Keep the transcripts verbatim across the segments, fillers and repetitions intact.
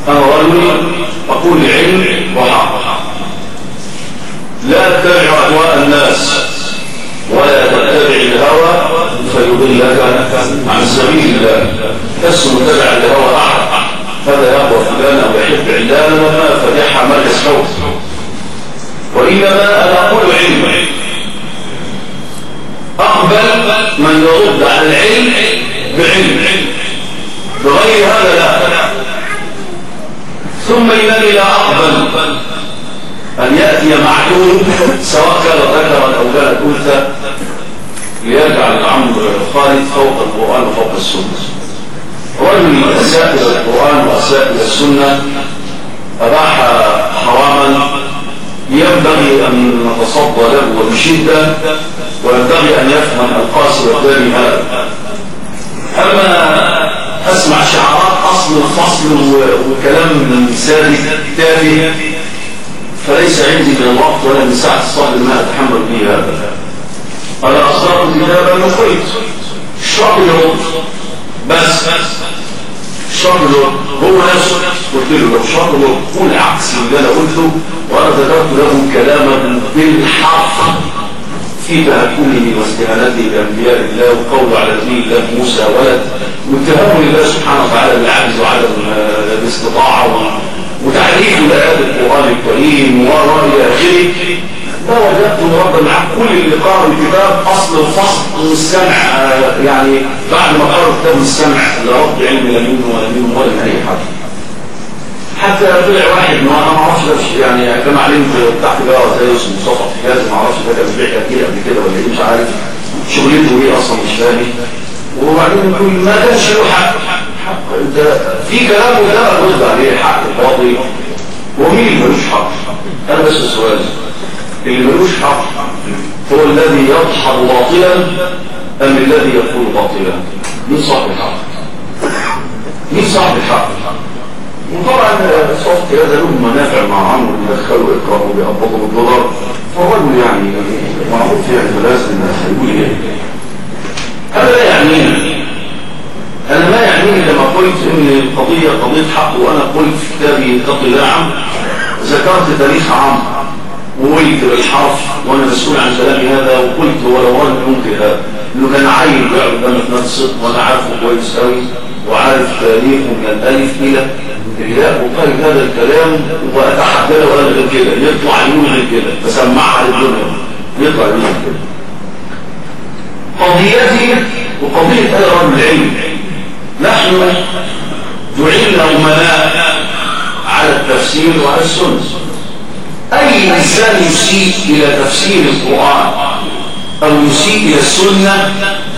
أنا رجل أقول علم وحق، لا تتبع أهواء الناس ولا تتبع الهوى فيضلك عن سبيل الله. لست متبعا لهوى أحد، هذا يقوى فلان أو يحب علانا وما فدحها مركز فوت، وإنما أنا أقول علم. أقبل من يرد على العلم بعلم، بغير هذا لا. ثم إنني لا أقبل أن يأتي معلوم سواء كان ذكرا أو كانت أنثى ليجعل الأمر خالد فوق القرآن وفوق السنة. رجل أساء إلى القرآن وأساء إلى السنة أباح حراما، ينبغي أن نتصدى له بشدة، وينبغي أن يفهم القاسي والداني هذا. أما أسمع شعارات أصل الفصل وكلام سادي تافه فليس عندي من الوقت ولا من ساعة الصبر ما أتحمل به هذا. أنا أصدرت كتابا وقلت الشرط يرد، بس الشرط يرد هو نفسه. قلت له لو الشرط يرد قول عكس اللي أنا قلته، وأنا ذكرت له كلاما بالحرف في تهكمه واستهانته بأنبياء الله وقوله على دين الله موسى ولد، واتهامه لله سبحانه وتعالى بالعجز وعدم الاستطاعة وتعريف لآيات القرآن الكريم وإلى آخره. لا وجدت مرضى معه كل اللي قرأوا الكتاب أصل الفصل والسمع، يعني بعد ما قرأوا كتاب السمع لرب علم لا منه ولا منه ولا من أي حد. حتى طلع واحد ما أنا ما أعرفش يعني كما علمت تحت بقى زي اسمه مصطفى حجازي، ما أعرفش ده كان بيحكي كتير قبل كده ولا إيه مش عارف شغلته إيه أصلا مش فاهم. وبعدين يقول ما كانش له حق. ده في كلام وده رد عليه حق الفاضي، ومين اللي ملوش حق؟ أنا بس السؤال، اللي ملوش حق هو الذي يضحك باطلا أم الذي يقول باطلا؟ مين صاحب الحق؟ مين صاحب الحق؟ وطبعا صفت هذا له منافع مع عمرو بيدخلوا إقرار وبيقبضوا بالدولار، فالرجل يعني معروف يعني فلازم الناس هيقول إيه؟ هذا لا يعنيني. أنا ما يعنيني لما قلت إن القضية قضية حق، وأنا قلت في كتابي اتقي الله عمرو ذكرت تاريخ عمرو وقلت بالحرف وأنا مسؤول عن كلامي هذا، وقلت ولو أنا ممكن هذا إنه كان عيل بيقعد قدامي في نفسه وأنا عارفه كويس قوي وعارف تاريخه من الألف إلى الياء، وقال هذا الكلام وأتحدى له ولا غير كده يطلع يقول غير كده بسمعها للدنيا يطلع يقول غير كده. قضيتي وقضية هذا رجل العلم، نحن دعينا أمناء على التفسير وعلى السنة. أي إنسان يسيء إلى تفسير القرآن أو يسيء إلى السنة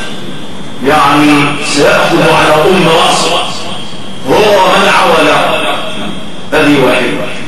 يعني سيأخذ على أم رأسه هو من عوله. هذه واحدة.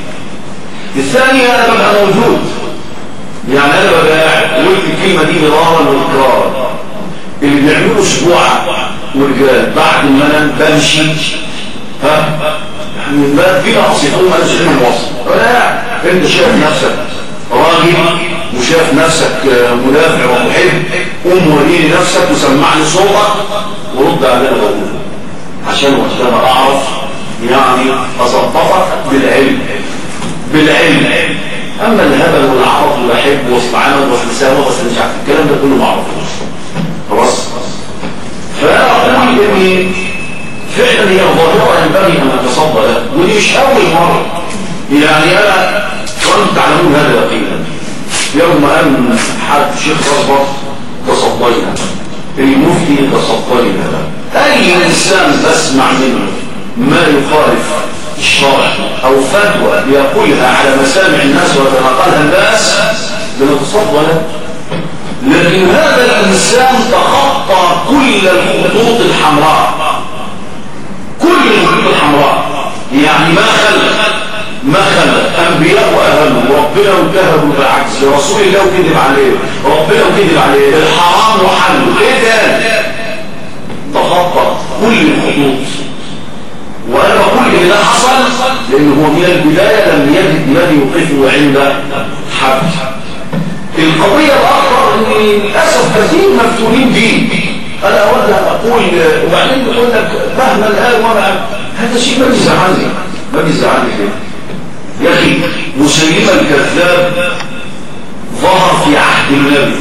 الثانية أنا ببقى موجود، يعني أنا ببقى قاعد قلت الكلمة دي مرارا وإكرارا. اللي بيعملوا أسبوعة ورجال بعد ما أنا بمشي ها يعني ما في نقص يقول ما نسيب الوصف ولا أنت شايف نفسك راجل وشايف نفسك مدافع ومحب، قوم وريني نفسك وسمعني صوتك ورد على اللي أنا بقوله عشان وقتها أعرف يعني أظبطك بالعلم بالعلم. أما الهبل والعرف والأحب واصطعانه واستسامه بس مش عارف الكلام ده كله معرفوش خلاص. فأنا أقول إن فعلا هي ظاهرة ينبغي أن نتصدى لها، ودي مش أول مرة. يعني أنا كنت تعلمون هذا يقينا يوم أن حد شيخ أصبر تصدينا، المفتي تصدينا، أي إنسان بسمع منه ما يخالف الشرع أو فتوى يقولها على مسامع الناس ويتناقلها الناس بنتصدى له. لكن هذا الإنسان تخطى كل الخطوط الحمراء، كل الخطوط الحمراء، يعني ما خلق ما خلق أنبياء وأهلوا ربنا وكهبوا بالعكس رسول الله وكذب عليه ربنا وكذب عليه الحرام وحله. ايه ده؟ تخطى كل الخطوط. وأنا بقول إن ده حصل لأنه هو من البداية لم يجد من يوقفه عند حد. القضية الأكبر أن للأسف كثير مفتونين به. أنا أود أن أقول وبعدين بقول لك مهما الآن وما هذا شيء ما يزعلني. ما بيزعلني كده يا اخي. مسيلمة الكذاب ظهر في عهد النبي،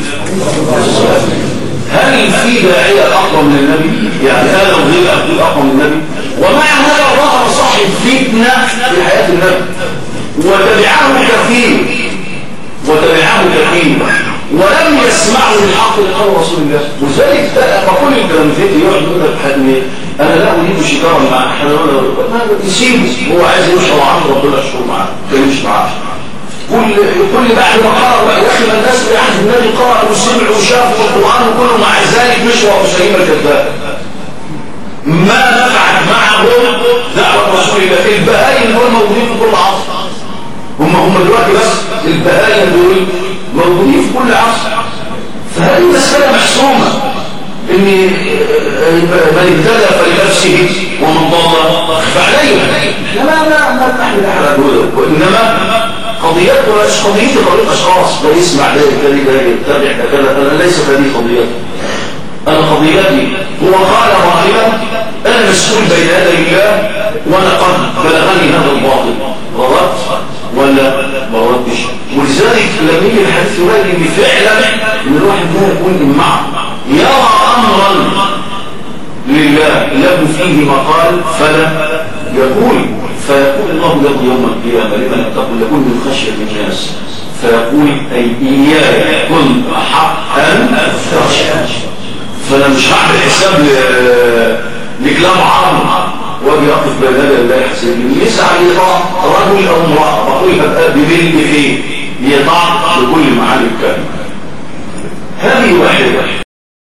هل في داعية أقوى من النبي؟ يعني هذا وغير أقوى أقوى من النبي؟ ومع هذا ظهر صاحب فتنة في حياة النبي وتبعه كثير وتبعه كثير ولم يسمعوا الحق لقول رسول الله. وذلك بقول الكلامتين يقعد يقول لك حد انا لا اريد شكارا مع احد، يسيبه هو عايز يشرب عنه ربنا يشرب معاه ما يمشي معاه. كل كل بعد ما قرأ يا اخي الناس في عهد النبي قرأوا وسمعوا وشافوا القرآن وكله مع ذلك مشوا مسيلمة الكذاب. ما نفعت معهم دعوة رسول الله. البهائم دول موجودين في كل عصر، هم هم دلوقتي بس البهائم دول موجودين في كل عصر. فهذه مسألة محسومة ان من اهتدى فلنفسه ومن ضل فعليه. احنا ما ما ما نحمل احد هذول، وانما قضيتنا مش قضيتي طريق اشخاص ده يسمع ده يتكلم ده يتبع ده كذا. انا ليس هذه قضيتي، انا قضيتي هو قال راغبا انا مسؤول بين يدي الله وانا قد بلغني هذا الباطل، غلط ولا ما غلطش. ولذلك لما يجي الحديث يبين ان فعلا ان الواحد لا يكون معه يرى امرا لله له فيه مقال فلا يقول، فيقول الله له يوم القيامه لمن تقول يكون من خشيه الناس فيقول اي اياي كنت احق ان تخشى. فانا مش هعمل حساب لكلام عام واجي اقف بين يدي الله يحسبني. يسعى يطاع رجل او امراه بقول هبقى بملك فيه يطاع بكل معاني الكلمه. هذه واحده